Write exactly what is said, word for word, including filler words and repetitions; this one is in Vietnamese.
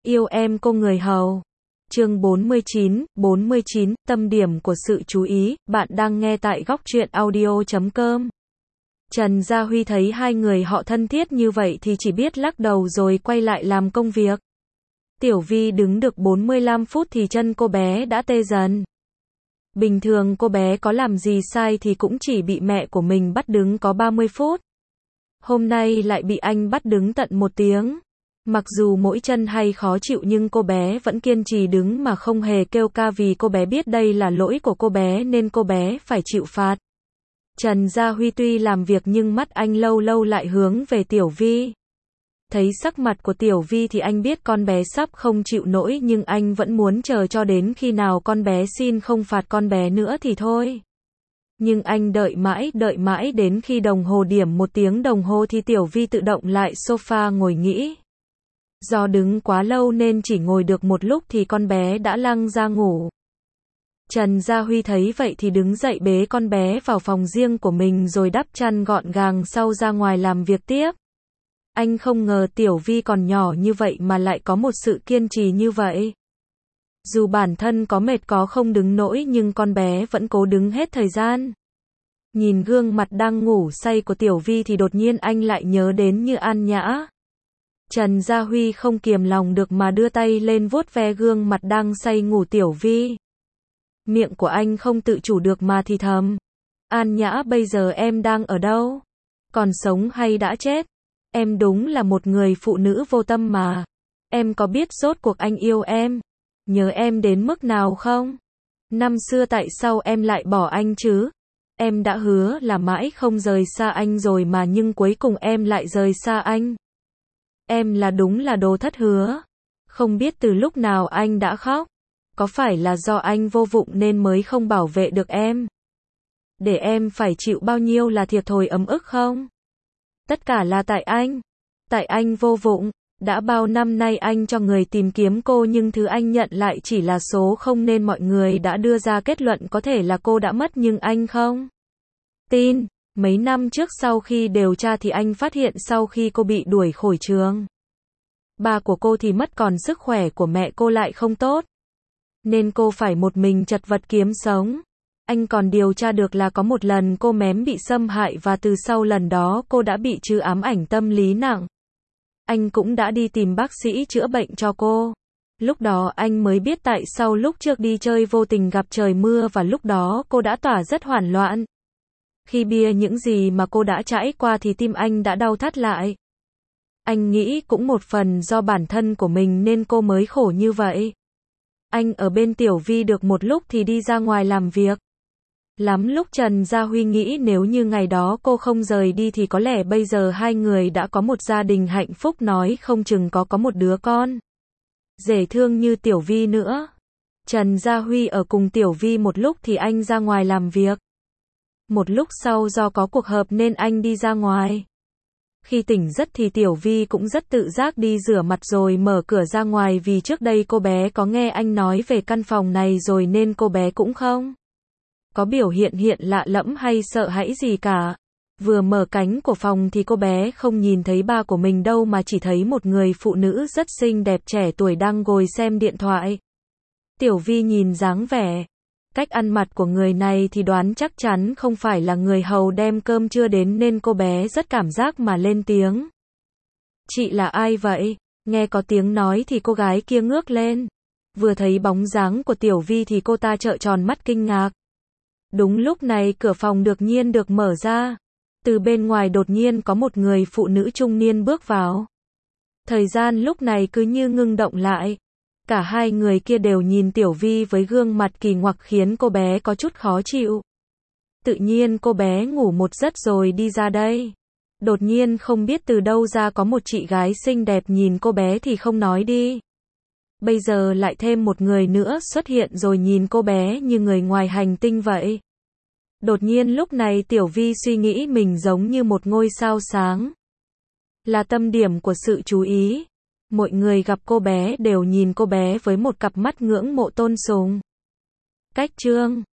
Yêu em cô người hầu. Chương bốn mươi chín, bốn mươi chín, tâm điểm của sự chú ý, bạn đang nghe tại góc truyện audio chấm com. Trần Gia Huy thấy hai người họ thân thiết như vậy thì chỉ biết lắc đầu rồi quay lại làm công việc. Tiểu Vi đứng được bốn mươi lăm phút thì chân cô bé đã tê dần. Bình thường cô bé có làm gì sai thì cũng chỉ bị mẹ của mình bắt đứng có ba mươi phút. Hôm nay lại bị anh bắt đứng tận một tiếng. Mặc dù mỗi chân hay khó chịu nhưng cô bé vẫn kiên trì đứng mà không hề kêu ca vì cô bé biết đây là lỗi của cô bé nên cô bé phải chịu phạt. Trần Gia Huy tuy làm việc nhưng mắt anh lâu lâu lại hướng về Tiểu Vi. Thấy sắc mặt của Tiểu Vi thì anh biết con bé sắp không chịu nổi nhưng anh vẫn muốn chờ cho đến khi nào con bé xin không phạt con bé nữa thì thôi. Nhưng anh đợi mãi đợi mãi đến khi đồng hồ điểm một tiếng đồng hồ thì Tiểu Vi tự động lại sofa ngồi nghỉ. Do đứng quá lâu nên chỉ ngồi được một lúc thì con bé đã lăn ra ngủ. Trần Gia Huy thấy vậy thì đứng dậy bế con bé vào phòng riêng của mình rồi đắp chăn gọn gàng sau ra ngoài làm việc tiếp. Anh không ngờ Tiểu Vi còn nhỏ như vậy mà lại có một sự kiên trì như vậy. Dù bản thân có mệt có không đứng nổi nhưng con bé vẫn cố đứng hết thời gian. Nhìn gương mặt đang ngủ say của Tiểu Vi thì đột nhiên anh lại nhớ đến Như An Nhã. Trần Gia Huy không kiềm lòng được mà đưa tay lên vuốt ve gương mặt đang say ngủ Tiểu Vi. Miệng của anh không tự chủ được mà thì thầm. An Nhã, bây giờ em đang ở đâu? Còn sống hay đã chết? Em đúng là một người phụ nữ vô tâm mà. Em có biết rốt cuộc anh yêu em, nhớ em đến mức nào không? Năm xưa tại sao em lại bỏ anh chứ? Em đã hứa là mãi không rời xa anh rồi mà nhưng cuối cùng em lại rời xa anh. Em là đúng là đồ thất hứa. Không biết từ lúc nào anh đã khóc. Có phải là do anh vô dụng nên mới không bảo vệ được em? Để em phải chịu bao nhiêu là thiệt thòi ấm ức không? Tất cả là tại anh. Tại anh vô dụng. Đã bao năm nay anh cho người tìm kiếm cô nhưng thứ anh nhận lại chỉ là số không nên mọi người đã đưa ra kết luận có thể là cô đã mất nhưng anh không tin. Mấy năm trước sau khi điều tra thì anh phát hiện sau khi cô bị đuổi khỏi trường, ba của cô thì mất còn sức khỏe của mẹ cô lại không tốt. Nên cô phải một mình chật vật kiếm sống. Anh còn điều tra được là có một lần cô mém bị xâm hại và từ sau lần đó cô đã bị trừ ám ảnh tâm lý nặng. Anh cũng đã đi tìm bác sĩ chữa bệnh cho cô. Lúc đó anh mới biết tại sao lúc trước đi chơi vô tình gặp trời mưa và lúc đó cô đã tỏa rất hoảng loạn. Khi bia những gì mà cô đã trải qua thì tim anh đã đau thắt lại. Anh nghĩ cũng một phần do bản thân của mình nên cô mới khổ như vậy. Anh ở bên Tiểu Vi được một lúc thì đi ra ngoài làm việc. Lắm lúc Trần Gia Huy nghĩ nếu như ngày đó cô không rời đi thì có lẽ bây giờ hai người đã có một gia đình hạnh phúc, nói không chừng có có một đứa con dễ thương như Tiểu Vi nữa. Trần Gia Huy ở cùng Tiểu Vi một lúc thì anh ra ngoài làm việc. Một lúc sau do có cuộc họp nên anh đi ra ngoài. Khi tỉnh giấc thì Tiểu Vi cũng rất tự giác đi rửa mặt rồi mở cửa ra ngoài vì trước đây cô bé có nghe anh nói về căn phòng này rồi nên cô bé cũng không có biểu hiện hiện lạ lẫm hay sợ hãi gì cả. Vừa mở cánh của phòng thì cô bé không nhìn thấy ba của mình đâu mà chỉ thấy một người phụ nữ rất xinh đẹp trẻ tuổi đang ngồi xem điện thoại. Tiểu Vi nhìn dáng vẻ, cách ăn mặc của người này thì đoán chắc chắn không phải là người hầu đem cơm trưa đến nên cô bé rất cảm giác mà lên tiếng. Chị là ai vậy? Nghe có tiếng nói thì cô gái kia ngước lên. Vừa thấy bóng dáng của Tiểu Vi thì cô ta trợn tròn mắt kinh ngạc. Đúng lúc này cửa phòng đột nhiên được mở ra. Từ bên ngoài đột nhiên có một người phụ nữ trung niên bước vào. Thời gian lúc này cứ như ngưng động lại. Cả hai người kia đều nhìn Tiểu Vi với gương mặt kỳ quặc khiến cô bé có chút khó chịu. Tự nhiên cô bé ngủ một giấc rồi đi ra đây. Đột nhiên không biết từ đâu ra có một chị gái xinh đẹp nhìn cô bé thì không nói đi. Bây giờ lại thêm một người nữa xuất hiện rồi nhìn cô bé như người ngoài hành tinh vậy. Đột nhiên lúc này Tiểu Vi suy nghĩ mình giống như một ngôi sao sáng. Là tâm điểm của sự chú ý. Mọi người gặp cô bé đều nhìn cô bé với một cặp mắt ngưỡng mộ tôn sùng. Cách chương